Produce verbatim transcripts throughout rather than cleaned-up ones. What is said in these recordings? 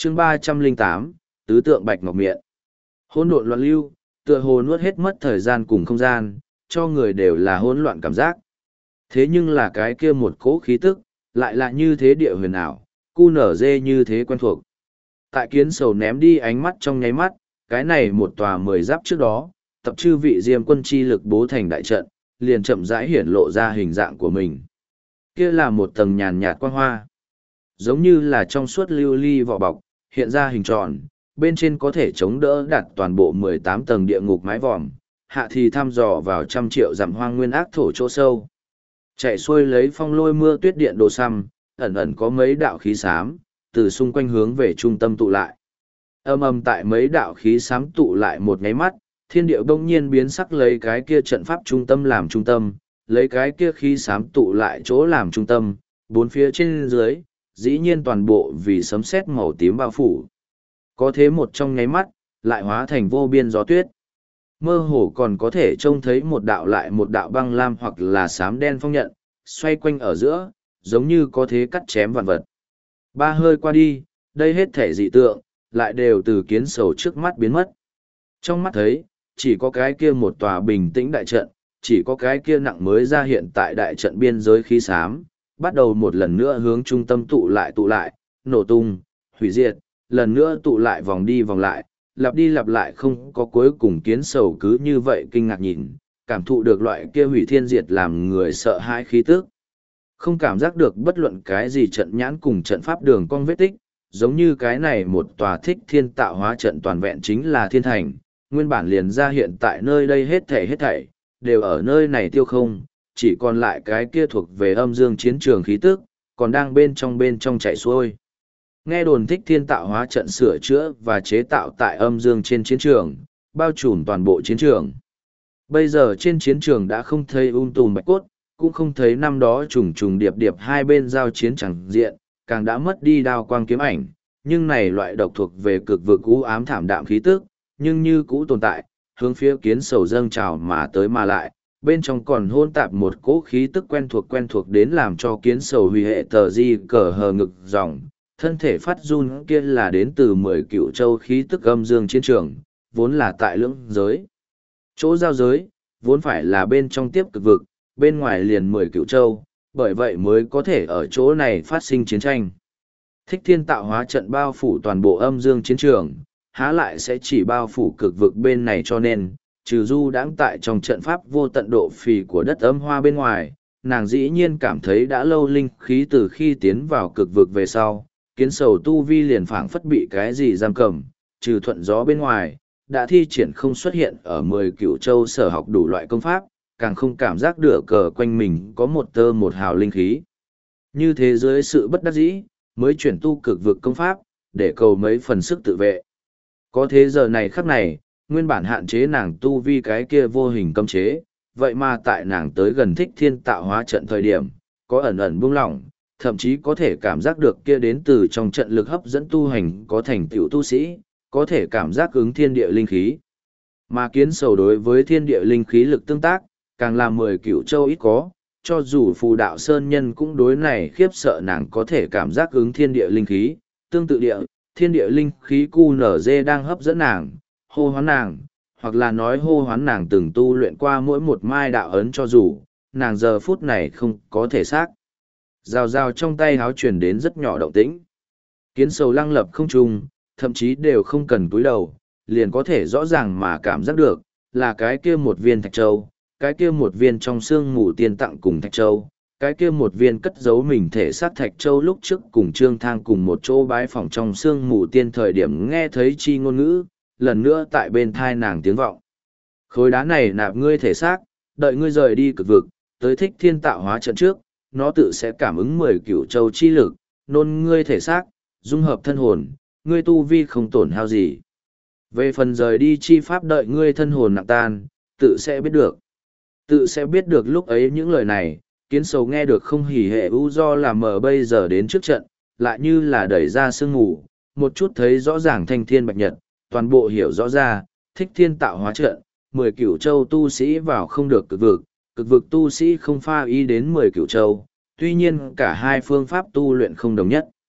chương ba trăm lẻ tám, tứ tượng bạch ngọc miệng. Hỗn độn loạn lưu, tựa hồ nuốt hết mất thời gian cùng không gian, cho người đều là hỗn loạn cảm giác. Thế nhưng là cái kia một cỗ khí tức, lại là như thế địa huyền ảo, cu nở dê như thế quen thuộc. Tại kiến sầu ném đi ánh mắt trong nháy mắt, cái này một tòa mười giáp trước đó, tập chư vị diêm quân chi lực bố thành đại trận, liền chậm rãi hiển lộ ra hình dạng của mình. Kia là một tầng nhàn nhạt quang hoa, giống như là trong suốt lưu ly vỏ bọc, hiện ra hình tròn, bên trên có thể chống đỡ đặt toàn bộ mười tám tầng địa ngục mái vòm, hạ thì thăm dò vào trăm triệu dặm hoang nguyên ác thổ chỗ sâu. Chạy xuôi lấy phong lôi mưa tuyết điện đồ xăm, ẩn ẩn có mấy đạo khí xám, từ xung quanh hướng về trung tâm tụ lại. Âm âm tại mấy đạo khí xám tụ lại một nháy mắt, thiên điệu đông nhiên biến sắc lấy cái kia trận pháp trung tâm làm trung tâm, lấy cái kia khí xám tụ lại chỗ làm trung tâm, bốn phía trên dưới, dĩ nhiên toàn bộ vì sấm sét màu tím bao phủ. Có thế một trong nháy mắt, lại hóa thành vô biên gió tuyết. Mơ hồ còn có thể trông thấy một đạo lại một đạo băng lam hoặc là xám đen phong nhận, xoay quanh ở giữa, giống như có thế cắt chém vạn vật. Ba hơi qua đi, đây hết thể dị tượng, lại đều từ kiến sầu trước mắt biến mất. Trong mắt thấy, chỉ có cái kia một tòa bình tĩnh đại trận, chỉ có cái kia nặng mới ra hiện tại đại trận biên giới khí xám, bắt đầu một lần nữa hướng trung tâm tụ lại tụ lại, nổ tung, hủy diệt, lần nữa tụ lại vòng đi vòng lại, lặp đi lặp lại không có cuối cùng. Kiến sầu cứ như vậy kinh ngạc nhìn, cảm thụ được loại kia hủy thiên diệt làm người sợ hãi khí tức. Không cảm giác được bất luận cái gì trận nhãn cùng trận pháp đường cong vết tích, giống như cái này một tòa thích thiên tạo hóa trận toàn vẹn chính là thiên thành, nguyên bản liền ra hiện tại nơi đây hết thảy hết thảy, đều ở nơi này tiêu không, chỉ còn lại cái kia thuộc về âm dương chiến trường khí tức, còn đang bên trong bên trong chạy xuôi. Nghe đồn thích thiên tạo hóa trận sửa chữa và chế tạo tại âm dương trên chiến trường, bao trùm toàn bộ chiến trường. Bây giờ trên chiến trường đã không thấy ung tùm bạch cốt, cũng không thấy năm đó trùng trùng điệp điệp hai bên giao chiến chẳng diện, càng đã mất đi đao quang kiếm ảnh, nhưng này loại độc thuộc về cực vực u ám thảm đạm khí tức, nhưng như cũ tồn tại, hướng phía kiến sầu dâng trào mà tới mà lại, bên trong còn hôn tạp một cỗ khí tức quen thuộc quen thuộc đến làm cho kiến sầu hủy hệ tờ di cờ hờ ngực dòng, thân thể phát run kia là đến từ mười cựu châu khí tức âm dương chiến trường, vốn là tại lưỡng giới. Chỗ giao giới, vốn phải là bên trong tiếp cực vực, bên ngoài liền mười cựu châu, bởi vậy mới có thể ở chỗ này phát sinh chiến tranh. Thích thiên tạo hóa trận bao phủ toàn bộ âm dương chiến trường, há lại sẽ chỉ bao phủ cực vực bên này, cho nên, trừ du đãng tại trong trận pháp vô tận độ phì của đất âm hoa bên ngoài, nàng dĩ nhiên cảm thấy đã lâu linh khí từ khi tiến vào cực vực về sau, kiến sầu tu vi liền phảng phất bị cái gì giam cầm, trừ thuận gió bên ngoài, đã thi triển không xuất hiện ở mười cựu châu sở học đủ loại công pháp, càng không cảm giác được cờ quanh mình có một tơ một hào linh khí. Như thế dưới sự bất đắc dĩ, mới chuyển tu cực vực công pháp, để cầu mấy phần sức tự vệ. Có thế giờ này khắc này, nguyên bản hạn chế nàng tu vi cái kia vô hình cấm chế, vậy mà tại nàng tới gần thích thiên tạo hóa trận thời điểm, có ẩn ẩn buông lỏng, thậm chí có thể cảm giác được kia đến từ trong trận lực hấp dẫn tu hành có thành tựu tu sĩ, có thể cảm giác ứng thiên địa linh khí. Mà kiến sầu đối với thiên địa linh khí lực tương tác, càng là mười cửu châu ít có, cho dù phù đạo sơn nhân cũng đối này khiếp sợ nàng có thể cảm giác ứng thiên địa linh khí, tương tự địa, thiên địa linh khí cu nở dê đang hấp dẫn nàng, hô hoán nàng, hoặc là nói hô hoán nàng từng tu luyện qua mỗi một mai đạo ấn, cho dù nàng giờ phút này không có thể xác. Rào rào trong tay háo truyền đến rất nhỏ động tĩnh. Kiến sầu lăng lập không trung, thậm chí đều không cần cúi đầu, liền có thể rõ ràng mà cảm giác được, là cái kia một viên thạch châu, cái kia một viên trong xương mù tiên tặng cùng thạch châu, cái kia một viên cất giấu mình thể xác thạch châu lúc trước cùng Trương Thang cùng một chỗ bái phỏng trong xương mù tiên thời điểm nghe thấy chi ngôn ngữ, lần nữa tại bên thai nàng tiếng vọng. Khối đá này nạp ngươi thể xác, đợi ngươi rời đi cực vực, tới thích thiên tạo hóa trận trước, nó tự sẽ cảm ứng mười cửu châu chi lực, nôn ngươi thể xác, dung hợp thân hồn, ngươi tu vi không tổn hao gì. Về phần rời đi chi pháp đợi ngươi thân hồn nặng tan, tự sẽ biết được. Tự sẽ biết được. Lúc ấy những lời này, kiến sầu nghe được không hỉ hệ u do là mở bây giờ đến trước trận, lại như là đẩy ra sương ngủ, một chút thấy rõ ràng thanh thiên bạch nhật, toàn bộ hiểu rõ ra, thích thiên tạo hóa trận, mười cửu châu tu sĩ vào không được cực vực, cực vực tu sĩ không pha y đến mười cửu châu, tuy nhiên cả hai phương pháp tu luyện không đồng nhất.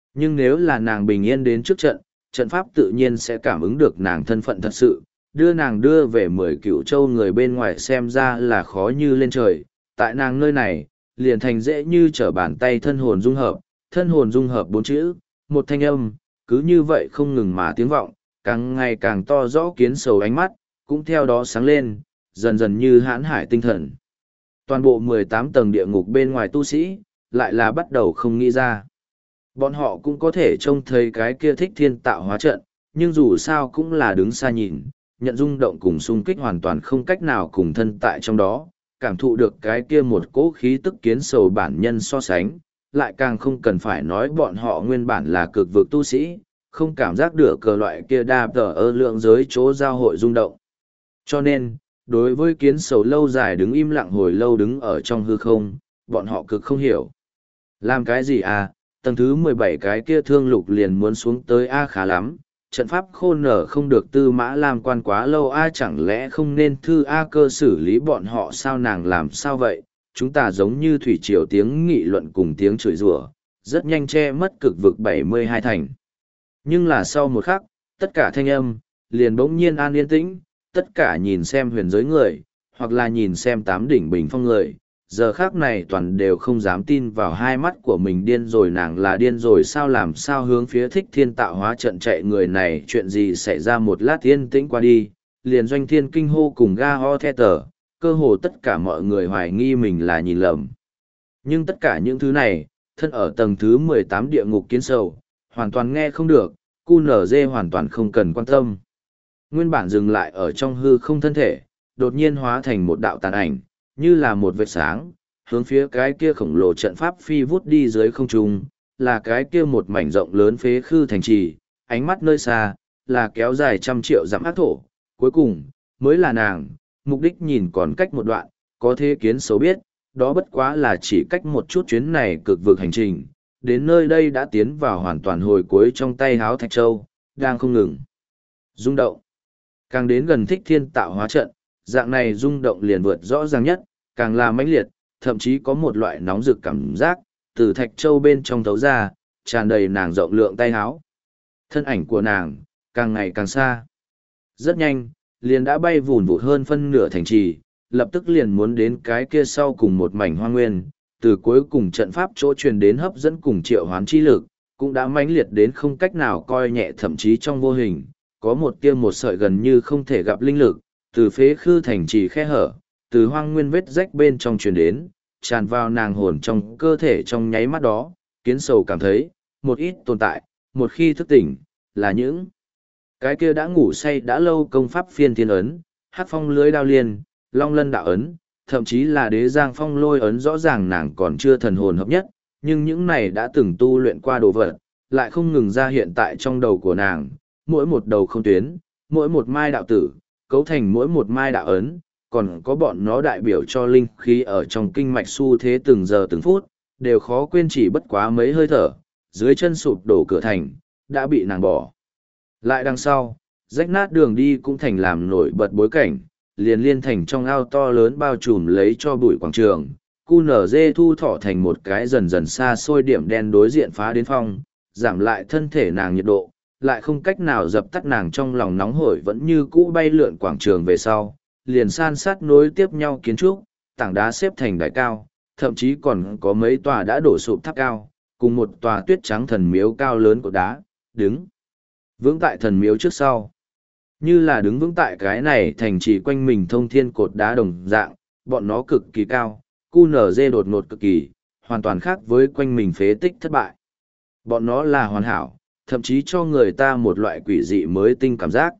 Nhưng nếu là nàng bình yên đến trước trận, trận pháp tự nhiên sẽ cảm ứng được nàng thân phận thật sự, đưa nàng đưa về mười cựu châu người bên ngoài xem ra là khó như lên trời. Tại nàng nơi này, liền thành dễ như trở bàn tay thân hồn dung hợp, thân hồn dung hợp bốn chữ, một thanh âm, cứ như vậy không ngừng mà tiếng vọng, càng ngày càng to rõ kiến sầu ánh mắt, cũng theo đó sáng lên, dần dần như hãn hải tinh thần. Toàn bộ mười tám tầng địa ngục bên ngoài tu sĩ, lại là bắt đầu không nghĩ ra. Bọn họ cũng có thể trông thấy cái kia thích thiên tạo hóa trận, nhưng dù sao cũng là đứng xa nhìn, nhận rung động cùng xung kích hoàn toàn không cách nào cùng thân tại trong đó, cảm thụ được cái kia một cỗ khí tức kiến sầu bản nhân so sánh, lại càng không cần phải nói bọn họ nguyên bản là cực vực tu sĩ, không cảm giác được cờ loại kia đa tờ ơ lượng giới chỗ giao hội rung động. Cho nên, đối với kiến sầu lâu dài đứng im lặng hồi lâu đứng ở trong hư không, bọn họ cực không hiểu. Làm cái gì à, tầng thứ mười bảy cái kia thương lục liền muốn xuống tới A khá lắm, trận pháp khôn nở không được tư mã làm quan quá lâu A chẳng lẽ không nên thư A cơ xử lý bọn họ sao nàng làm sao vậy, chúng ta giống như thủy triều tiếng nghị luận cùng tiếng chửi rủa, rất nhanh che mất cực vực bảy mươi hai thành. Nhưng là sau một khắc, tất cả thanh âm, liền bỗng nhiên an yên tĩnh, tất cả nhìn xem huyền giới người, hoặc là nhìn xem tám đỉnh bình phong người, giờ khác này toàn đều không dám tin vào hai mắt của mình điên rồi nàng là điên rồi sao làm sao hướng phía thích thiên tạo hóa trận chạy người này chuyện gì xảy ra một lát yên tĩnh qua đi, liền doanh thiên kinh hô cùng ga ho the tờ, cơ hồ tất cả mọi người hoài nghi mình là nhìn lầm. Nhưng tất cả những thứ này, thân ở tầng thứ mười tám địa ngục kiến sầu, hoàn toàn nghe không được, cu nở dê hoàn toàn không cần quan tâm. Nguyên bản dừng lại ở trong hư không thân thể, đột nhiên hóa thành một đạo tàn ảnh, như là một vệt sáng, hướng phía cái kia khổng lồ trận pháp phi vút đi dưới không trung, là cái kia một mảnh rộng lớn phế khư thành trì, ánh mắt nơi xa, là kéo dài trăm triệu dặm ác thổ, cuối cùng, mới là nàng, mục đích nhìn còn cách một đoạn, có thế kiến xấu biết, đó bất quá là chỉ cách một chút chuyến này cực vực hành trình, đến nơi đây đã tiến vào hoàn toàn hồi cuối trong tay háo Thạch Châu, đang không ngừng rung động. Càng đến gần thích thiên tạo hóa trận, dạng này rung động liền vượt rõ ràng nhất, càng là mãnh liệt, thậm chí có một loại nóng rực cảm giác, từ Thạch Châu bên trong thấu ra, tràn đầy nàng rộng lượng tay háo. Thân ảnh của nàng, càng ngày càng xa. Rất nhanh, liền đã bay vùn vụt hơn phân nửa thành trì, lập tức liền muốn đến cái kia sau cùng một mảnh hoang nguyên, từ cuối cùng trận pháp chỗ truyền đến hấp dẫn cùng triệu hoán chi lực, cũng đã mãnh liệt đến không cách nào coi nhẹ thậm chí trong vô hình, có một tia một sợi gần như không thể gặp linh lực, từ phế khư thành trì khe hở, từ hoang nguyên vết rách bên trong truyền đến, tràn vào nàng hồn trong cơ thể trong nháy mắt đó, kiến sầu cảm thấy, một ít tồn tại, một khi thức tỉnh, là những cái kia đã ngủ say đã lâu công pháp phiên thiên ấn, hát phong lưới đao liên, long lân đạo ấn, thậm chí là đế giang phong lôi ấn rõ ràng nàng còn chưa thần hồn hợp nhất, nhưng những này đã từng tu luyện qua đồ vật, lại không ngừng ra hiện tại trong đầu của nàng, mỗi một đầu không tuyến, mỗi một mai đạo tử, cấu thành mỗi một mai đạo ấn, còn có bọn nó đại biểu cho linh khí ở trong kinh mạch xu thế từng giờ từng phút, đều khó quên chỉ bất quá mấy hơi thở, dưới chân sụp đổ cửa thành, đã bị nàng bỏ. Lại đằng sau, rách nát đường đi cũng thành làm nổi bật bối cảnh, liền liên thành trong ao to lớn bao trùm lấy cho bụi quảng trường, cu nở dê thu thọ thành một cái dần dần xa xôi điểm đen đối diện phá đến phong, giảm lại thân thể nàng nhiệt độ, lại không cách nào dập tắt nàng trong lòng nóng hổi vẫn như cũ bay lượn quảng trường về sau, liền san sát nối tiếp nhau kiến trúc, tảng đá xếp thành đài cao, thậm chí còn có mấy tòa đã đổ sụp tháp cao, cùng một tòa tuyết trắng thần miếu cao lớn của đá, đứng vững tại thần miếu trước sau. Như là đứng vững tại cái này thành trì quanh mình thông thiên cột đá đồng dạng, bọn nó cực kỳ cao, cu nở dê đột ngột cực kỳ, hoàn toàn khác với quanh mình phế tích thất bại. Bọn nó là hoàn hảo, thậm chí cho người ta một loại quỷ dị mới tinh cảm giác.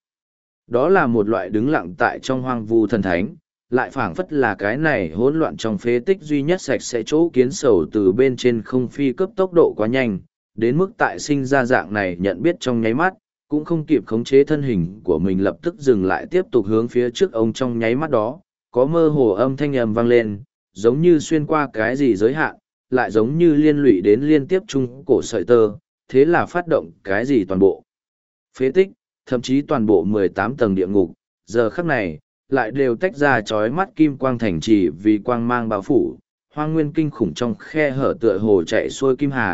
Đó là một loại đứng lặng tại trong hoang vu thần thánh, lại phảng phất là cái này hỗn loạn trong phế tích duy nhất sạch sẽ chỗ kiến sầu từ bên trên không phi cấp tốc độ quá nhanh, đến mức tại sinh ra dạng này nhận biết trong nháy mắt, cũng không kịp khống chế thân hình của mình lập tức dừng lại tiếp tục hướng phía trước ông trong nháy mắt đó, có mơ hồ âm thanh ầm vang lên, giống như xuyên qua cái gì giới hạn, lại giống như liên lụy đến liên tiếp chung cổ sợi tơ, thế là phát động cái gì toàn bộ. Phế tích, thậm chí toàn bộ mười tám tầng địa ngục, giờ khắc này, lại đều tách ra chói mắt kim quang thành trì vì quang mang bao phủ, hoang nguyên kinh khủng trong khe hở tựa hồ chạy xuôi kim hà,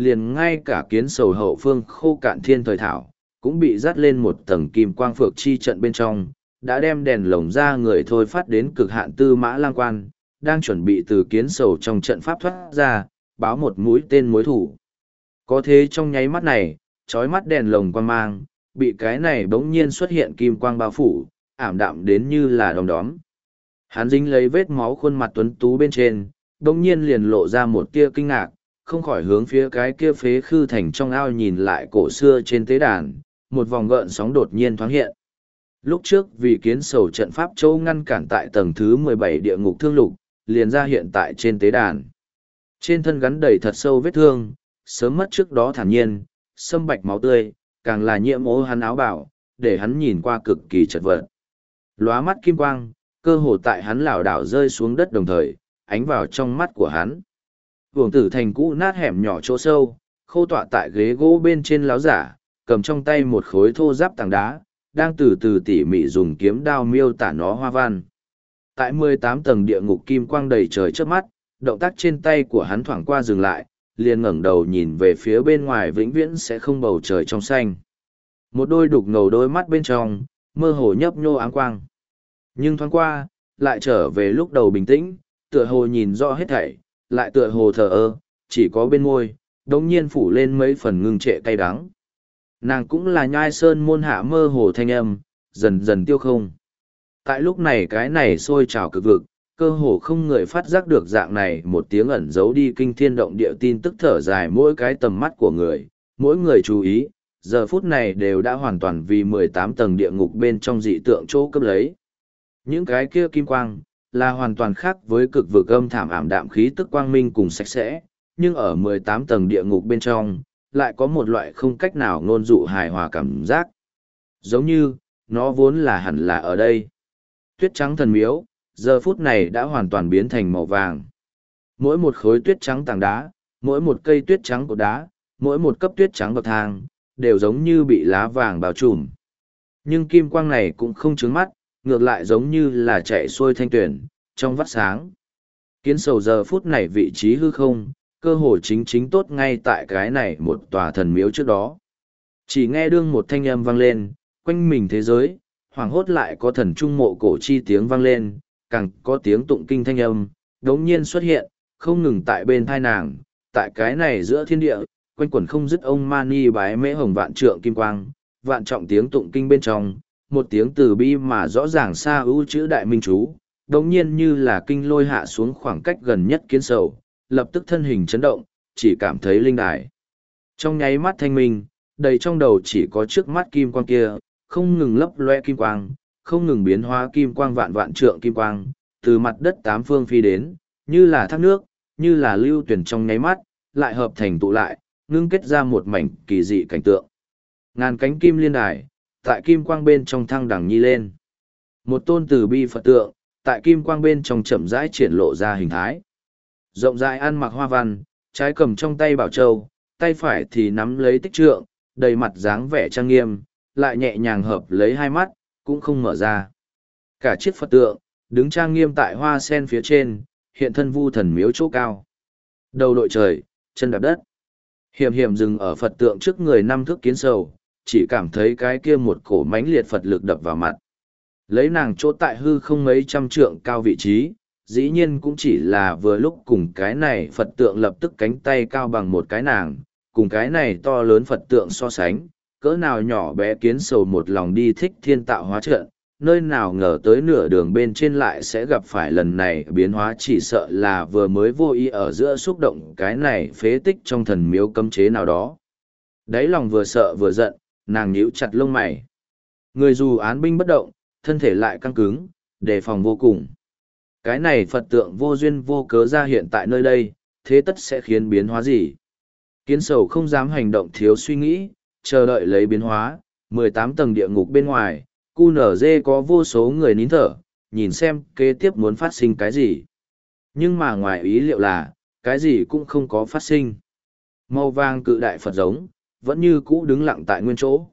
liền ngay cả kiến sầu hậu phương khô cạn thiên thời thảo, cũng bị dắt lên một tầng kim quang phược chi trận bên trong, đã đem đèn lồng ra người thôi phát đến cực hạn. Tư Mã Lang Quan đang chuẩn bị từ kiến sầu trong trận pháp thoát ra, báo một mũi tên mối thủ. Có thế trong nháy mắt này, chói mắt đèn lồng quang mang, bị cái này bỗng nhiên xuất hiện kim quang bao phủ, ảm đạm đến như là đom đóm. Hắn dính lấy vết máu khuôn mặt tuấn tú bên trên, bỗng nhiên liền lộ ra một tia kinh ngạc, không khỏi hướng phía cái kia phế khư thành trong ao nhìn lại cổ xưa trên tế đàn, một vòng gợn sóng đột nhiên thoáng hiện. Lúc trước vì kiến sầu trận pháp châu ngăn cản tại tầng thứ mười bảy địa ngục thương lục, liền ra hiện tại trên tế đàn. Trên thân gắn đầy thật sâu vết thương, sớm mất trước đó thản nhiên, sâm bạch máu tươi, càng là nhiễm ố hắn áo bảo, để hắn nhìn qua cực kỳ chật vật. Lóa mắt kim quang, cơ hồ tại hắn lảo đảo rơi xuống đất đồng thời, ánh vào trong mắt của hắn. Vương tử thành cũ nát hẻm nhỏ chỗ sâu, khô tọa tại ghế gỗ bên trên láo giả, cầm trong tay một khối thô giáp tảng đá, đang từ từ tỉ mỉ dùng kiếm đao miêu tả nó hoa văn. Tại mười tám tầng địa ngục kim quang đầy trời trước mắt, động tác trên tay của hắn thoảng qua dừng lại, liền ngẩng đầu nhìn về phía bên ngoài vĩnh viễn sẽ không bầu trời trong xanh. Một đôi đục ngầu đôi mắt bên trong, mơ hồ nhấp nhô áng quang. Nhưng thoáng qua, lại trở về lúc đầu bình tĩnh, tựa hồ nhìn rõ hết thảy, lại tựa hồ thờ ơ, chỉ có bên môi, đống nhiên phủ lên mấy phần ngưng trệ cay đắng. Nàng cũng là nhai sơn môn hạ mơ hồ thanh âm, dần dần tiêu không. Tại lúc này cái này sôi trào cực vực, cơ hồ không người phát giác được dạng này một tiếng ẩn giấu đi kinh thiên động địa tin tức thở dài mỗi cái tầm mắt của người, mỗi người chú ý, giờ phút này đều đã hoàn toàn vì mười tám tầng địa ngục bên trong dị tượng chỗ cấp lấy. Những cái kia kim quang, là hoàn toàn khác với cực vực âm thảm ảm đạm khí tức quang minh cùng sạch sẽ, nhưng ở mười tám tầng địa ngục bên trong, lại có một loại không cách nào ngôn dụ hài hòa cảm giác. Giống như, nó vốn là hẳn là ở đây. Tuyết trắng thần miếu, giờ phút này đã hoàn toàn biến thành màu vàng. Mỗi một khối tuyết trắng tảng đá, mỗi một cây tuyết trắng của đá, mỗi một cấp tuyết trắng bậc thang, đều giống như bị lá vàng bao trùm. Nhưng kim quang này cũng không chướng mắt, ngược lại giống như là chạy xuôi thanh tuyển, trong vắt sáng. Kiến sầu giờ phút này vị trí hư không, cơ hồ chính chính tốt ngay tại cái này một tòa thần miếu trước đó. Chỉ nghe đương một thanh âm vang lên, quanh mình thế giới, hoàng hốt lại có thần trung mộ cổ chi tiếng vang lên, càng có tiếng tụng kinh thanh âm, đống nhiên xuất hiện, không ngừng tại bên thai nàng, tại cái này giữa thiên địa, quanh quẩn không dứt ông Mani bái mễ hồng vạn trượng kim quang, vạn trọng tiếng tụng kinh bên trong, một tiếng từ bi mà rõ ràng xa ưu chữ đại minh chú, đống nhiên như là kinh lôi hạ xuống khoảng cách gần nhất kiến sầu, lập tức thân hình chấn động, chỉ cảm thấy linh đài. Trong nháy mắt thanh minh, đầy trong đầu chỉ có trước mắt kim quang kia, không ngừng lấp loe kim quang, không ngừng biến hóa kim quang vạn vạn trượng kim quang, từ mặt đất tám phương phi đến, như là thác nước, như là lưu tuyển trong nháy mắt, lại hợp thành tụ lại, ngưng kết ra một mảnh kỳ dị cảnh tượng. Ngàn cánh kim liên đài, tại kim quang bên trong thăng đẳng nhi lên. Một tôn từ bi Phật tượng, tại kim quang bên trong chậm rãi triển lộ ra hình thái. Rộng rãi ăn mặc hoa văn, trái cầm trong tay bảo châu, tay phải thì nắm lấy tích trượng, đầy mặt dáng vẻ trang nghiêm, lại nhẹ nhàng hợp lấy hai mắt, cũng không mở ra. Cả chiếc Phật tượng, đứng trang nghiêm tại hoa sen phía trên, hiện thân vu thần miếu chỗ cao. Đầu đội trời, chân đạp đất. Hiểm hiểm dừng ở Phật tượng trước người năm thước kiến sầu, chỉ cảm thấy cái kia một cổ mãnh liệt Phật lực đập vào mặt. Lấy nàng chỗ tại hư không mấy trăm trượng cao vị trí, dĩ nhiên cũng chỉ là vừa lúc cùng cái này Phật tượng lập tức cánh tay cao bằng một cái nàng, cùng cái này to lớn Phật tượng so sánh, cỡ nào nhỏ bé kiến sầu một lòng đi thích thiên tạo hóa trận, nơi nào ngờ tới nửa đường bên trên lại sẽ gặp phải lần này biến hóa, chỉ sợ là vừa mới vô ý ở giữa xúc động cái này phế tích trong thần miếu cấm chế nào đó. Đáy lòng vừa sợ vừa giận, nàng nhíu chặt lông mày. Người dù án binh bất động, thân thể lại căng cứng, đề phòng vô cùng. Cái này Phật tượng vô duyên vô cớ ra hiện tại nơi đây, thế tất sẽ khiến biến hóa gì? Kiến sầu không dám hành động thiếu suy nghĩ, chờ đợi lấy biến hóa, mười tám tầng địa ngục bên ngoài, cu nở dê có vô số người nín thở, nhìn xem kế tiếp muốn phát sinh cái gì. Nhưng mà ngoài ý liệu là, cái gì cũng không có phát sinh. Màu vàng cự đại Phật giống, vẫn như cũ đứng lặng tại nguyên chỗ.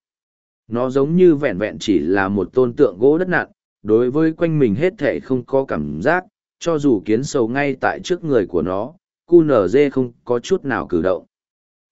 Nó giống như vẹn vẹn chỉ là một tôn tượng gỗ đất nặn, đối với quanh mình hết thể không có cảm giác, cho dù kiến sầu ngay tại trước người của nó, cu nở dê không có chút nào cử động.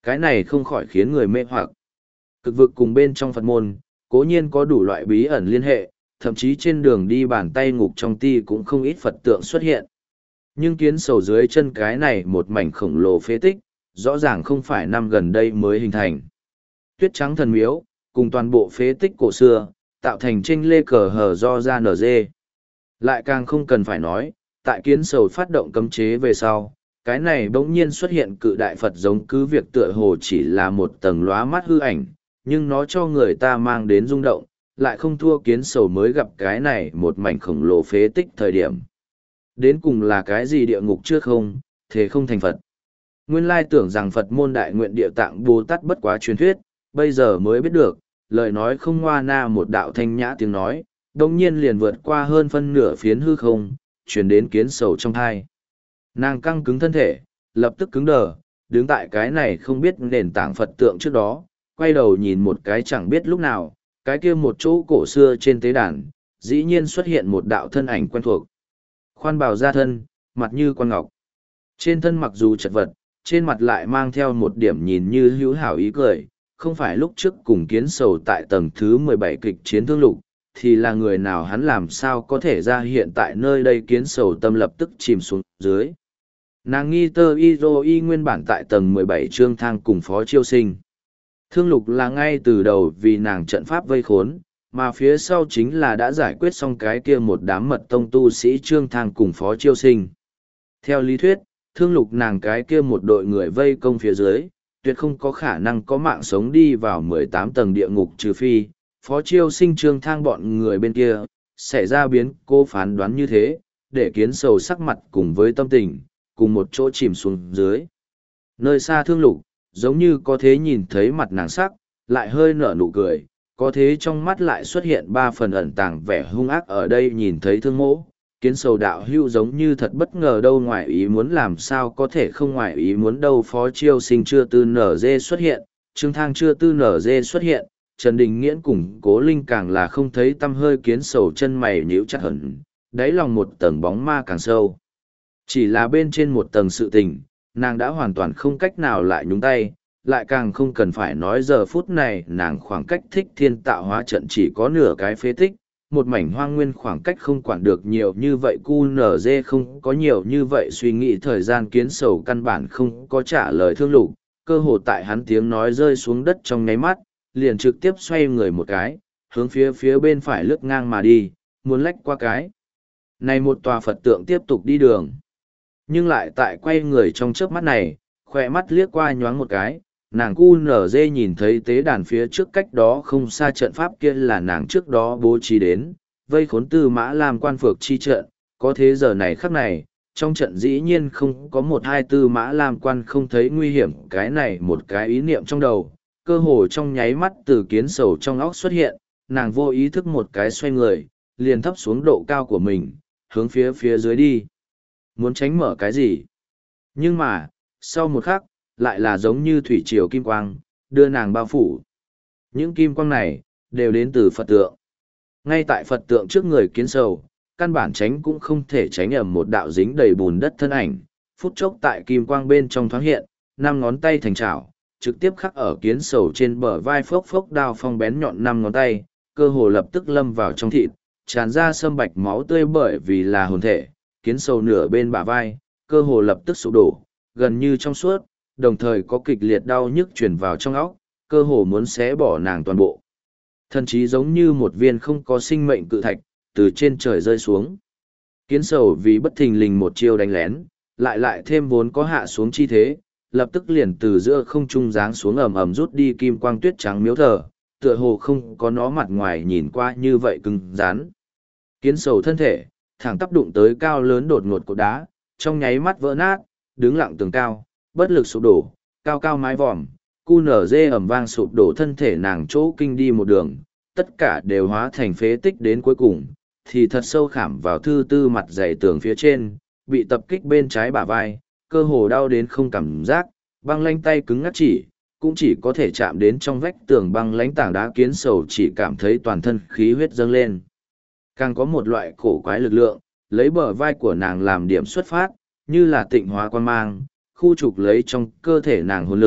Cái này không khỏi khiến người mê hoặc. Cực vực cùng bên trong Phật môn, cố nhiên có đủ loại bí ẩn liên hệ, thậm chí trên đường đi bàn tay ngục trong ti cũng không ít Phật tượng xuất hiện. Nhưng kiến sầu dưới chân cái này một mảnh khổng lồ phế tích, rõ ràng không phải năm gần đây mới hình thành. Tuyết trắng thần miếu, cùng toàn bộ phế tích cổ xưa, tạo thành tranh lê cờ hờ do ra nở dê. Lại càng không cần phải nói, tại kiến sầu phát động cấm chế về sau, cái này bỗng nhiên xuất hiện cự đại Phật giống cứ việc tựa hồ chỉ là một tầng lóa mắt hư ảnh, nhưng nó cho người ta mang đến rung động, lại không thua kiến sầu mới gặp cái này một mảnh khổng lồ phế tích thời điểm. Đến cùng là cái gì địa ngục trước không, thế không thành Phật. Nguyên lai tưởng rằng Phật môn đại nguyện địa tạng Bồ Tát bất quá truyền thuyết, bây giờ mới biết được, lời nói không hoa na một đạo thanh nhã tiếng nói, đồng nhiên liền vượt qua hơn phân nửa phiến hư không, truyền đến kiến sầu trong thai. Nàng căng cứng thân thể, lập tức cứng đờ, đứng tại cái này không biết nền tảng Phật tượng trước đó, quay đầu nhìn một cái chẳng biết lúc nào, cái kia một chỗ cổ xưa trên tế đàn, dĩ nhiên xuất hiện một đạo thân ảnh quen thuộc. Khoan bào ra thân, mặt như quan ngọc. Trên thân mặc dù chật vật, trên mặt lại mang theo một điểm nhìn như hữu hảo ý cười, không phải lúc trước cùng kiến sầu tại tầng thứ mười bảy kịch chiến thương lục, thì là người nào hắn làm sao có thể ra hiện tại nơi đây kiến sầu tâm lập tức chìm xuống dưới. Nàng nghi tơ y dô y nguyên bản tại tầng mười bảy trương thang cùng phó chiêu sinh. Thương lục là ngay từ đầu vì nàng trận pháp vây khốn, mà phía sau chính là đã giải quyết xong cái kia một đám mật tông tu sĩ trương thang cùng phó chiêu sinh. Theo lý thuyết, thương lục nàng cái kia một đội người vây công phía dưới, tuyệt không có khả năng có mạng sống đi vào mười tám tầng địa ngục trừ phi, phó chiêu sinh trương thang bọn người bên kia, xảy ra biến cô phán đoán như thế, để kiến sầu sắc mặt cùng với tâm tình, cùng một chỗ chìm xuống dưới. Nơi xa thương lục, giống như có thế nhìn thấy mặt nàng sắc, lại hơi nở nụ cười, có thế trong mắt lại xuất hiện ba phần ẩn tàng vẻ hung ác ở đây nhìn thấy thương mỗ. Kiến sầu đạo hưu giống như thật bất ngờ đâu ngoài ý muốn làm sao có thể không ngoài ý muốn đâu phó chiêu sinh chưa tư nở dê xuất hiện, trương thang chưa tư nở dê xuất hiện, Trần Đình Nghiễn cùng Cố Linh càng là không thấy tâm hơi kiến sầu chân mày nhíu chặt hẳn, đáy lòng một tầng bóng ma càng sâu. Chỉ là bên trên một tầng sự tình, nàng đã hoàn toàn không cách nào lại nhúng tay, lại càng không cần phải nói giờ phút này nàng khoảng cách thích thiên tạo hóa trận chỉ có nửa cái phế tích, một mảnh hoang nguyên khoảng cách không quản được nhiều như vậy cu nở dê không có nhiều như vậy suy nghĩ thời gian kiến sầu căn bản không có trả lời thương lục, cơ hồ tại hắn tiếng nói rơi xuống đất trong nháy mắt, liền trực tiếp xoay người một cái, hướng phía phía bên phải lướt ngang mà đi, muốn lách qua cái. Này một tòa Phật tượng tiếp tục đi đường. Nhưng lại tại quay người trong chớp mắt này, khỏe mắt liếc qua nhoáng một cái, nàng cu nở dê nhìn thấy tế đàn phía trước cách đó không xa trận pháp kia là nàng trước đó bố trí đến, vây khốn tư mã làm quan phược chi trận, có thế giờ này khắc này, trong trận dĩ nhiên không có một hai tư mã làm quan không thấy nguy hiểm cái này một cái ý niệm trong đầu, cơ hồ trong nháy mắt từ kiến sầu trong óc xuất hiện, nàng vô ý thức một cái xoay người, liền thấp xuống độ cao của mình, hướng phía phía dưới đi. Muốn tránh mở cái gì? Nhưng mà, sau một khắc, lại là giống như thủy triều kim quang, đưa nàng bao phủ. Những kim quang này, đều đến từ Phật tượng. Ngay tại Phật tượng trước người kiến sầu, căn bản tránh cũng không thể tránh ẩm một đạo dính đầy bùn đất thân ảnh, phút chốc tại kim quang bên trong thoáng hiện, năm ngón tay thành chảo, trực tiếp khắc ở kiến sầu trên bờ vai phốc phốc đao phong bén nhọn năm ngón tay, cơ hồ lập tức lâm vào trong thịt, tràn ra sâm bạch máu tươi bởi vì là hồn thể, kiến sầu nửa bên bả vai, cơ hồ lập tức sụp đổ, gần như trong suốt, đồng thời có kịch liệt đau nhức truyền vào trong óc, cơ hồ muốn xé bỏ nàng toàn bộ. Thậm chí giống như một viên không có sinh mệnh cự thạch, từ trên trời rơi xuống. Kiến sầu vì bất thình lình một chiêu đánh lén, lại lại thêm vốn có hạ xuống chi thế, lập tức liền từ giữa không trung giáng xuống ầm ầm rút đi kim quang tuyết trắng miếu thờ, tựa hồ không có nó mặt ngoài nhìn qua như vậy cứng rắn. Kiến sầu thân thể, thẳng tắp đụng tới cao lớn đột ngột cột đá, trong nháy mắt vỡ nát, đứng lặng tường cao, bất lực sụp đổ, cao cao mái vòm, cu nở dê ẩm vang sụp đổ thân thể nàng chỗ kinh đi một đường, tất cả đều hóa thành phế tích đến cuối cùng, thì thật sâu khảm vào thư tư mặt dày tường phía trên, bị tập kích bên trái bả vai, cơ hồ đau đến không cảm giác, băng lanh tay cứng ngắt chỉ, cũng chỉ có thể chạm đến trong vách tường băng lánh tảng đá kiến sầu chỉ cảm thấy toàn thân khí huyết dâng lên. Càng có một loại cổ quái lực lượng, lấy bờ vai của nàng làm điểm xuất phát, như là tịnh hóa quan mang, khu trục lấy trong cơ thể nàng hồn lực,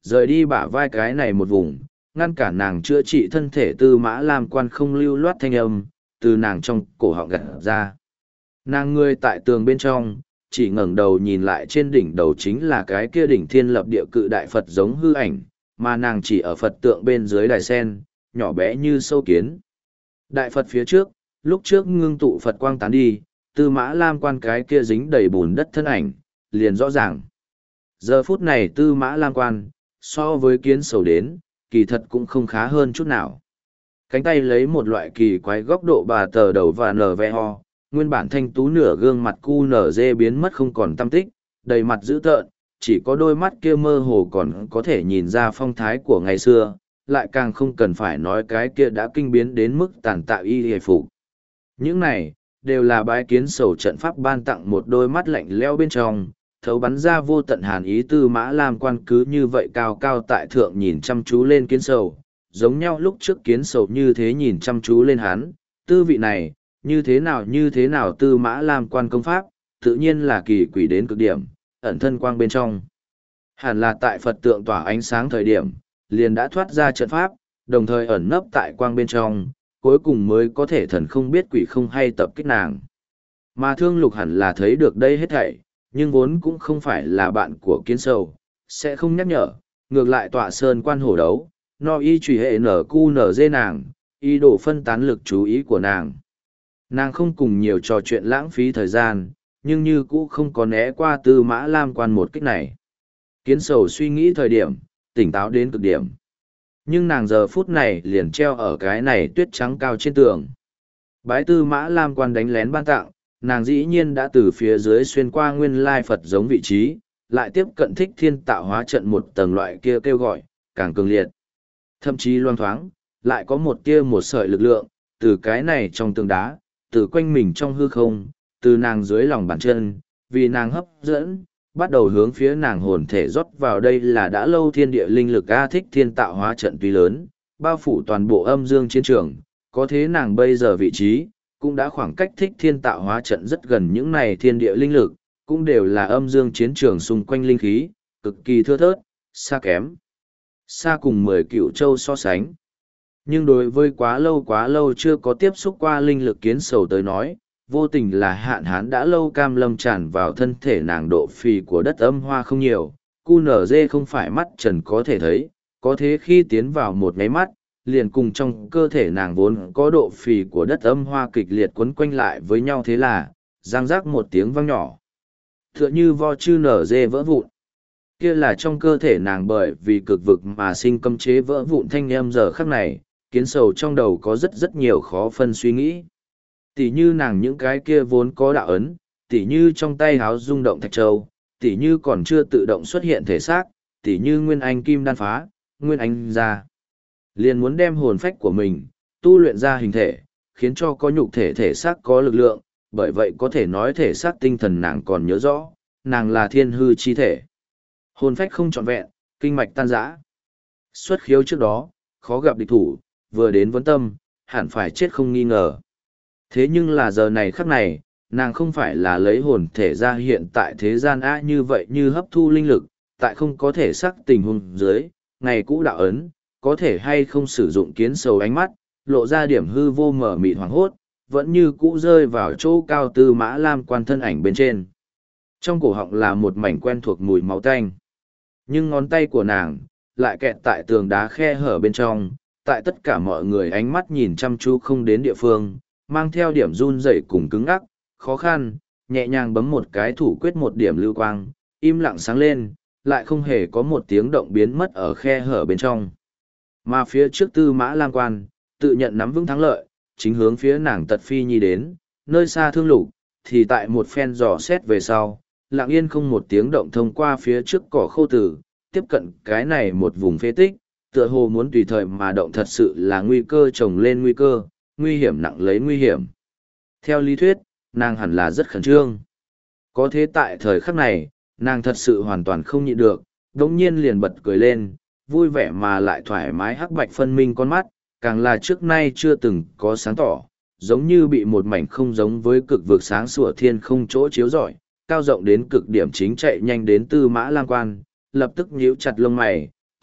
rời đi bả vai cái này một vùng, ngăn cản nàng chữa trị thân thể Tư Mã Lam Quan không lưu loát thanh âm, từ nàng trong cổ họng gặt ra. Nàng ngươi tại tường bên trong, chỉ ngẩng đầu nhìn lại trên đỉnh đầu chính là cái kia đỉnh thiên lập địa cự đại Phật giống hư ảnh, mà nàng chỉ ở Phật tượng bên dưới đài sen, nhỏ bé như sâu kiến. Đại Phật phía trước, lúc trước ngưng tụ Phật quang tán đi, Tư Mã Lam Quan cái kia dính đầy bùn đất thân ảnh, liền rõ ràng. Giờ phút này Tư Mã Lam Quan, so với kiến sầu đến, kỳ thật cũng không khá hơn chút nào. Cánh tay lấy một loại kỳ quái góc độ bà tờ đầu và nở ve ho, nguyên bản thanh tú nửa gương mặt cu nở dê biến mất không còn tâm tích, đầy mặt dữ tợn, chỉ có đôi mắt kia mơ hồ còn có thể nhìn ra phong thái của ngày xưa, lại càng không cần phải nói cái kia đã kinh biến đến mức tàn tạ y hề phục. Những này, đều là bái kiến sầu trận pháp ban tặng một đôi mắt lạnh leo bên trong, thấu bắn ra vô tận hàn ý. Tư Mã Lam Quan cứ như vậy cao cao tại thượng nhìn chăm chú lên kiến sầu, giống nhau lúc trước kiến sầu như thế nhìn chăm chú lên hắn, tư vị này, như thế nào như thế nào Tư Mã Lam Quan công pháp, tự nhiên là kỳ quỷ đến cực điểm, ẩn thân quang bên trong. Hẳn là tại Phật tượng tỏa ánh sáng thời điểm, liền đã thoát ra trận pháp, đồng thời ẩn nấp tại quang bên trong, cuối cùng mới có thể thần không biết quỷ không hay tập kích nàng. Mà Thương Lục hẳn là thấy được đây hết thảy, nhưng vốn cũng không phải là bạn của kiến sầu, sẽ không nhắc nhở, ngược lại tọa sơn quan hổ đấu, no y trùy hệ nở cu nở dê nàng, y đổ phân tán lực chú ý của nàng. Nàng không cùng nhiều trò chuyện lãng phí thời gian, nhưng như cũ không có né qua Tư Mã Lam Quan một kích này. Kiến sầu suy nghĩ thời điểm, tỉnh táo đến cực điểm. Nhưng nàng giờ phút này liền treo ở cái này tuyết trắng cao trên tường. Bái Tư Mã Lam Quan đánh lén ban tặng, nàng dĩ nhiên đã từ phía dưới xuyên qua nguyên lai Phật giống vị trí, lại tiếp cận Thích Thiên tạo hóa trận một tầng loại kia kêu gọi, càng cường liệt. Thậm chí loang thoáng, lại có một tia một sợi lực lượng, từ cái này trong tường đá, từ quanh mình trong hư không, từ nàng dưới lòng bàn chân, vì nàng hấp dẫn, bắt đầu hướng phía nàng hồn thể rót vào. Đây là đã lâu thiên địa linh lực A. Thích Thiên tạo hóa trận tuy lớn, bao phủ toàn bộ âm dương chiến trường, có thế nàng bây giờ vị trí, cũng đã khoảng cách Thích Thiên tạo hóa trận rất gần. Những này thiên địa linh lực, cũng đều là âm dương chiến trường xung quanh linh khí, cực kỳ thưa thớt, xa kém. Xa cùng mười cựu châu so sánh. Nhưng đối với quá lâu quá lâu chưa có tiếp xúc qua linh lực kiến sầu tới nói, vô tình là hạn hán đã lâu cam lâm tràn vào thân thể nàng. Độ phì của đất âm hoa không nhiều, cu nở dê không phải mắt trần có thể thấy, có thế khi tiến vào một nháy mắt, liền cùng trong cơ thể nàng vốn có độ phì của đất âm hoa kịch liệt quấn quanh lại với nhau, thế là giang rác một tiếng vang nhỏ, tựa như vo chư nở dê vỡ vụn. Kia là trong cơ thể nàng bởi vì cực vực mà sinh cấm chế vỡ vụn thanh âm. Giờ khắc này, kiến sầu trong đầu có rất rất nhiều khó phân suy nghĩ. Tỉ như nàng những cái kia vốn có đạo ấn, tỉ như trong tay háo rung động thạch châu, tỉ như còn chưa tự động xuất hiện thể xác, tỉ như nguyên anh kim đan phá, nguyên anh ra. Liền muốn đem hồn phách của mình, tu luyện ra hình thể, khiến cho có nhục thể thể xác có lực lượng, bởi vậy có thể nói thể xác tinh thần nàng còn nhớ rõ, nàng là thiên hư chi thể. Hồn phách không trọn vẹn, kinh mạch tan rã. Xuất khiếu trước đó, khó gặp địch thủ, vừa đến vấn tâm, hẳn phải chết không nghi ngờ. Thế nhưng là giờ này khắc này, nàng không phải là lấy hồn thể ra hiện tại thế gian á như vậy, như hấp thu linh lực, tại không có thể xác tình huống dưới, ngày cũ đạo ấn, có thể hay không sử dụng kiến sầu ánh mắt, lộ ra điểm hư vô mở mịt hoàng hốt, vẫn như cũ rơi vào chỗ cao Tư Mã Lam Quan thân ảnh bên trên. Trong cổ họng là một mảnh quen thuộc mùi máu tanh. Nhưng ngón tay của nàng, lại kẹt tại tường đá khe hở bên trong, tại tất cả mọi người ánh mắt nhìn chăm chú không đến địa phương, mang theo điểm run rẩy cùng cứng ngắc, khó khăn, nhẹ nhàng bấm một cái thủ quyết, một điểm lưu quang, im lặng sáng lên, lại không hề có một tiếng động biến mất ở khe hở bên trong. Mà phía trước Tư Mã Lam Quan, tự nhận nắm vững thắng lợi, chính hướng phía nàng Tật Phi Nhi đến, nơi xa Thương Lục, thì tại một phen dò xét về sau, lặng yên không một tiếng động thông qua phía trước cỏ khô tử, tiếp cận cái này một vùng phế tích, tựa hồ muốn tùy thời mà động. Thật sự là nguy cơ chồng lên nguy cơ, nguy hiểm nặng lấy nguy hiểm. Theo lý thuyết, nàng hẳn là rất khẩn trương. Có thế tại thời khắc này, nàng thật sự hoàn toàn không nhịn được, đống nhiên liền bật cười lên, vui vẻ mà lại thoải mái, hắc bạch phân minh con mắt, càng là trước nay chưa từng có sáng tỏ, giống như bị một mảnh không giống với cực vực sáng sủa thiên không chỗ chiếu rọi, cao rộng đến cực điểm. Chính chạy nhanh đến Tư Mã Lam Quan, lập tức nhíu chặt lông mày,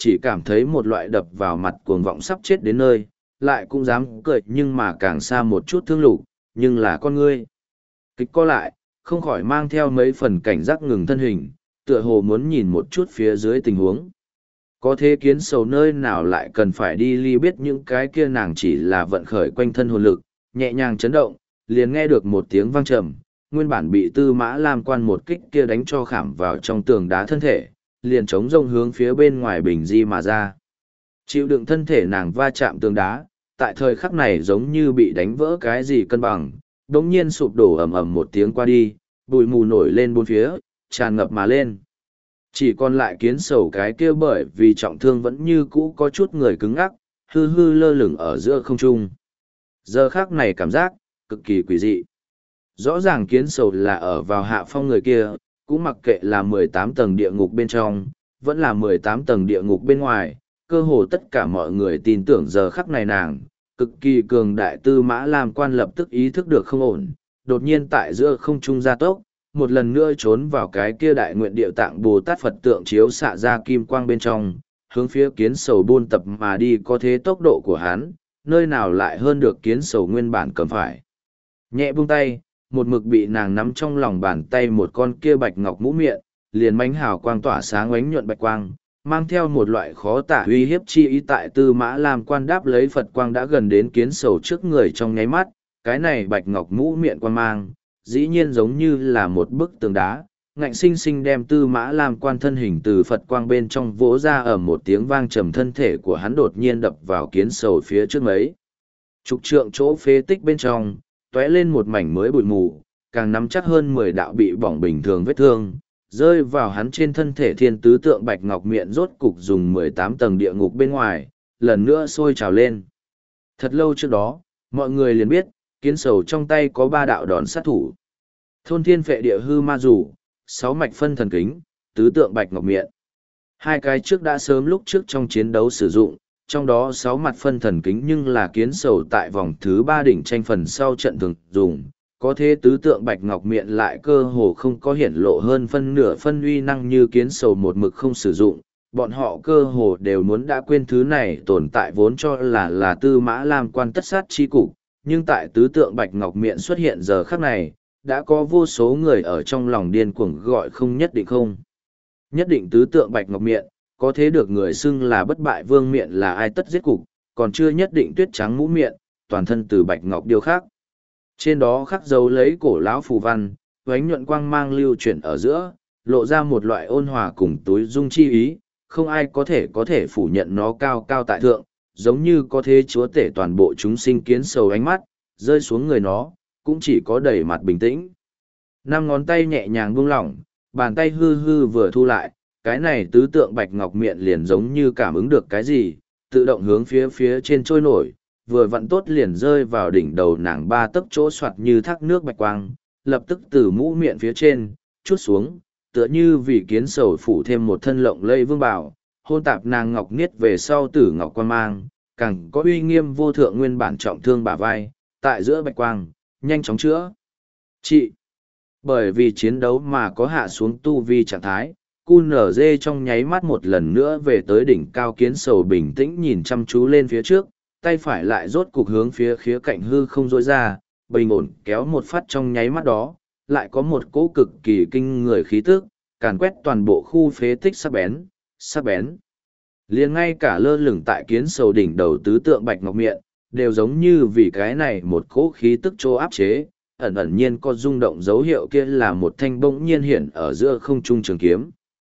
chỉ cảm thấy một loại đập vào mặt cuồng vọng sắp chết đến nơi, lại cũng dám cười nhưng mà càng xa một chút thương lục, nhưng là con ngươi. Kịch co lại, không khỏi mang theo mấy phần cảnh giác ngừng thân hình, tựa hồ muốn nhìn một chút phía dưới tình huống. Có thế kiến sầu nơi nào lại cần phải đi ly biết những cái kia nàng chỉ là vận khởi quanh thân hồn lực, nhẹ nhàng chấn động, liền nghe được một tiếng vang trầm, nguyên bản bị Tư Mã Lam Quan một kích kia đánh cho khảm vào trong tường đá thân thể, liền chống rông hướng phía bên ngoài bình di mà ra. Chịu đựng thân thể nàng va chạm tường đá, tại thời khắc này giống như bị đánh vỡ cái gì cân bằng, đống nhiên sụp đổ ầm ầm một tiếng qua đi, bụi mù nổi lên bốn phía, tràn ngập mà lên. Chỉ còn lại kiến sầu cái kia bởi vì trọng thương vẫn như cũ có chút người cứng ngắc, hư hư lơ lửng ở giữa không trung. Giờ khắc này cảm giác, cực kỳ quỷ dị. Rõ ràng kiến sầu là ở vào hạ phong người kia, cũng mặc kệ là mười tám tầng địa ngục bên trong, vẫn là mười tám tầng địa ngục bên ngoài, cơ hồ tất cả mọi người tin tưởng giờ khắc này nàng, cực kỳ cường đại Tư Mã Lam Quan lập tức ý thức được không ổn, đột nhiên tại giữa không trung gia tốc, một lần nữa trốn vào cái kia đại nguyện địa tạng Bồ Tát Phật tượng chiếu xạ ra kim quang bên trong, hướng phía kiến sầu buôn tập mà đi. Có thế tốc độ của hắn, nơi nào lại hơn được kiến sầu nguyên bản cầm phải. Nhẹ buông tay, một mực bị nàng nắm trong lòng bàn tay một con kia bạch ngọc mũ miệng, liền mánh hào quang tỏa sáng ánh nhuận bạch quang, mang theo một loại khó tả uy hiếp chi ý. Tại Tư Mã Lam Quan đáp lấy Phật quang đã gần đến kiến sầu trước người trong nháy mắt, cái này bạch ngọc mũ miệng quan mang, dĩ nhiên giống như là một bức tường đá, ngạnh sinh sinh đem Tư Mã Lam Quan thân hình từ Phật quang bên trong vỗ ra. Ở một tiếng vang trầm, thân thể của hắn đột nhiên đập vào kiến sầu phía trước mấy chục trượng chỗ phế tích bên trong, tóe lên một mảnh mới bụi mù, càng nắm chắc hơn mười đạo bị bỏng bình thường vết thương, rơi vào hắn trên thân thể. Thiên tứ tượng bạch ngọc miệng rốt cục dùng mười tám tầng địa ngục bên ngoài, lần nữa sôi trào lên. Thật lâu trước đó, mọi người liền biết, kiến sầu trong tay có ba đạo đòn sát thủ. Thôn thiên phệ địa hư ma rủ, sáu mạch phân thần kính, tứ tượng bạch ngọc miệng. Hai cái trước đã sớm lúc trước trong chiến đấu sử dụng, trong đó sáu mặt phân thần kính nhưng là kiến sầu tại vòng thứ ba đỉnh tranh phần sau trận thường dùng. Có thế tứ tượng bạch ngọc miệng lại cơ hồ không có hiển lộ hơn phân nửa phân uy năng như kiến sầu một mực không sử dụng. Bọn họ cơ hồ đều muốn đã quên thứ này tồn tại, vốn cho là là Tư Mã Lam Quan tất sát chi cục, nhưng tại tứ tượng bạch ngọc miệng xuất hiện giờ khắc này, đã có vô số người ở trong lòng điên cuồng gọi không nhất định không. Nhất định tứ tượng bạch ngọc miệng, có thế được người xưng là bất bại vương miệng là ai tất giết cục, còn chưa nhất định tuyết trắng mũ miệng, toàn thân từ bạch ngọc điêu khắc. Trên đó khắc dấu lấy cổ lão phù văn, vánh nhuận quang mang lưu chuyển ở giữa, lộ ra một loại ôn hòa cùng túi dung chi ý, không ai có thể có thể phủ nhận nó cao cao tại thượng, giống như có thế chúa tể toàn bộ chúng sinh. Kiến sầu ánh mắt, rơi xuống người nó, cũng chỉ có đầy mặt bình tĩnh. Năm ngón tay nhẹ nhàng buông lỏng, bàn tay hư hư vừa thu lại, cái này tứ tượng bạch ngọc miệng liền giống như cảm ứng được cái gì, tự động hướng phía phía trên trôi nổi, vừa vặn tốt liền rơi vào đỉnh đầu nàng ba tấc chỗ soạt như thác nước bạch quang, lập tức từ mũ miệng phía trên, chút xuống, tựa như vì kiến sầu phủ thêm một thân lộng lây vương bảo, hôn tạp nàng ngọc niết về sau tử ngọc quan mang, càng có uy nghiêm vô thượng. Nguyên bản trọng thương bả vai, tại giữa bạch quang, nhanh chóng chữa trị. Bởi vì chiến đấu mà có hạ xuống tu vi trạng thái, cu nở dê trong nháy mắt một lần nữa về tới đỉnh cao. Kiến sầu bình tĩnh nhìn chăm chú lên phía trước, tay phải lại rốt cục hướng phía khía cạnh hư không dối ra, bình ổn kéo một phát. Trong nháy mắt đó, lại có một cỗ cực kỳ kinh người khí tức, càn quét toàn bộ khu phế tích. Sắc bén, sắc bén. Liền ngay cả lơ lửng tại kiến sầu đỉnh đầu tứ tượng bạch ngọc miệng, đều giống như vì cái này một cỗ khí tức chỗ áp chế, ẩn ẩn nhiên có rung động dấu hiệu. Kia là một thanh bỗng nhiên hiện ở giữa không trung trường kiếm.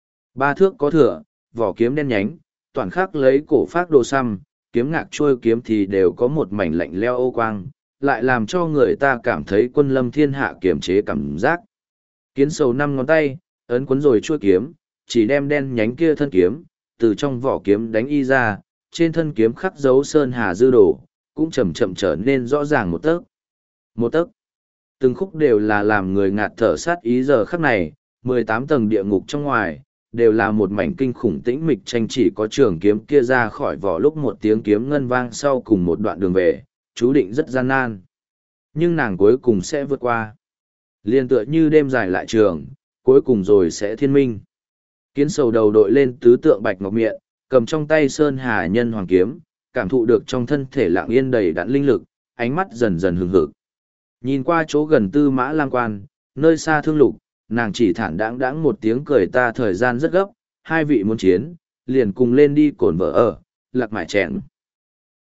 Ba thước có thừa, vỏ kiếm đen nhánh, toàn khắc lấy cổ phác đồ xăm, kiếm ngạc trôi kiếm thì đều có một mảnh lạnh leo ô quang, lại làm cho người ta cảm thấy quân lâm thiên hạ kiềm chế cảm giác. Kiến sầu năm ngón tay, ấn cuốn rồi trôi kiếm, chỉ đem đen nhánh kia thân kiếm, từ trong vỏ kiếm đánh y ra, trên thân kiếm khắc dấu sơn hà dư đồ, cũng chậm chậm trở nên rõ ràng một tấc. Một tấc. Từng khúc đều là làm người ngạt thở sát ý. Giờ khắc này, mười tám tầng địa ngục trong ngoài, đều là một mảnh kinh khủng tĩnh mịch. Tranh chỉ có trường kiếm kia ra khỏi vỏ lúc một tiếng kiếm ngân vang sau cùng một đoạn đường về, chú định rất gian nan. Nhưng nàng cuối cùng sẽ vượt qua. Liên tựa như đêm dài lại trường, cuối cùng rồi sẽ thiên minh. Kiến sầu đầu đội lên tứ tượng bạch ngọc miệng, cầm trong tay Sơn Hà Nhân Hoàng Kiếm, cảm thụ được trong thân thể lặng yên đầy đặn linh lực, ánh mắt dần dần hừng hực. Nhìn qua chỗ gần Tư Mã Lang Quan, nơi xa Thương Lục, nàng chỉ thản đãng đãng một tiếng cười, ta thời gian rất gấp, hai vị muốn chiến, liền cùng lên đi cổn vợ ở, lạc mải chèn.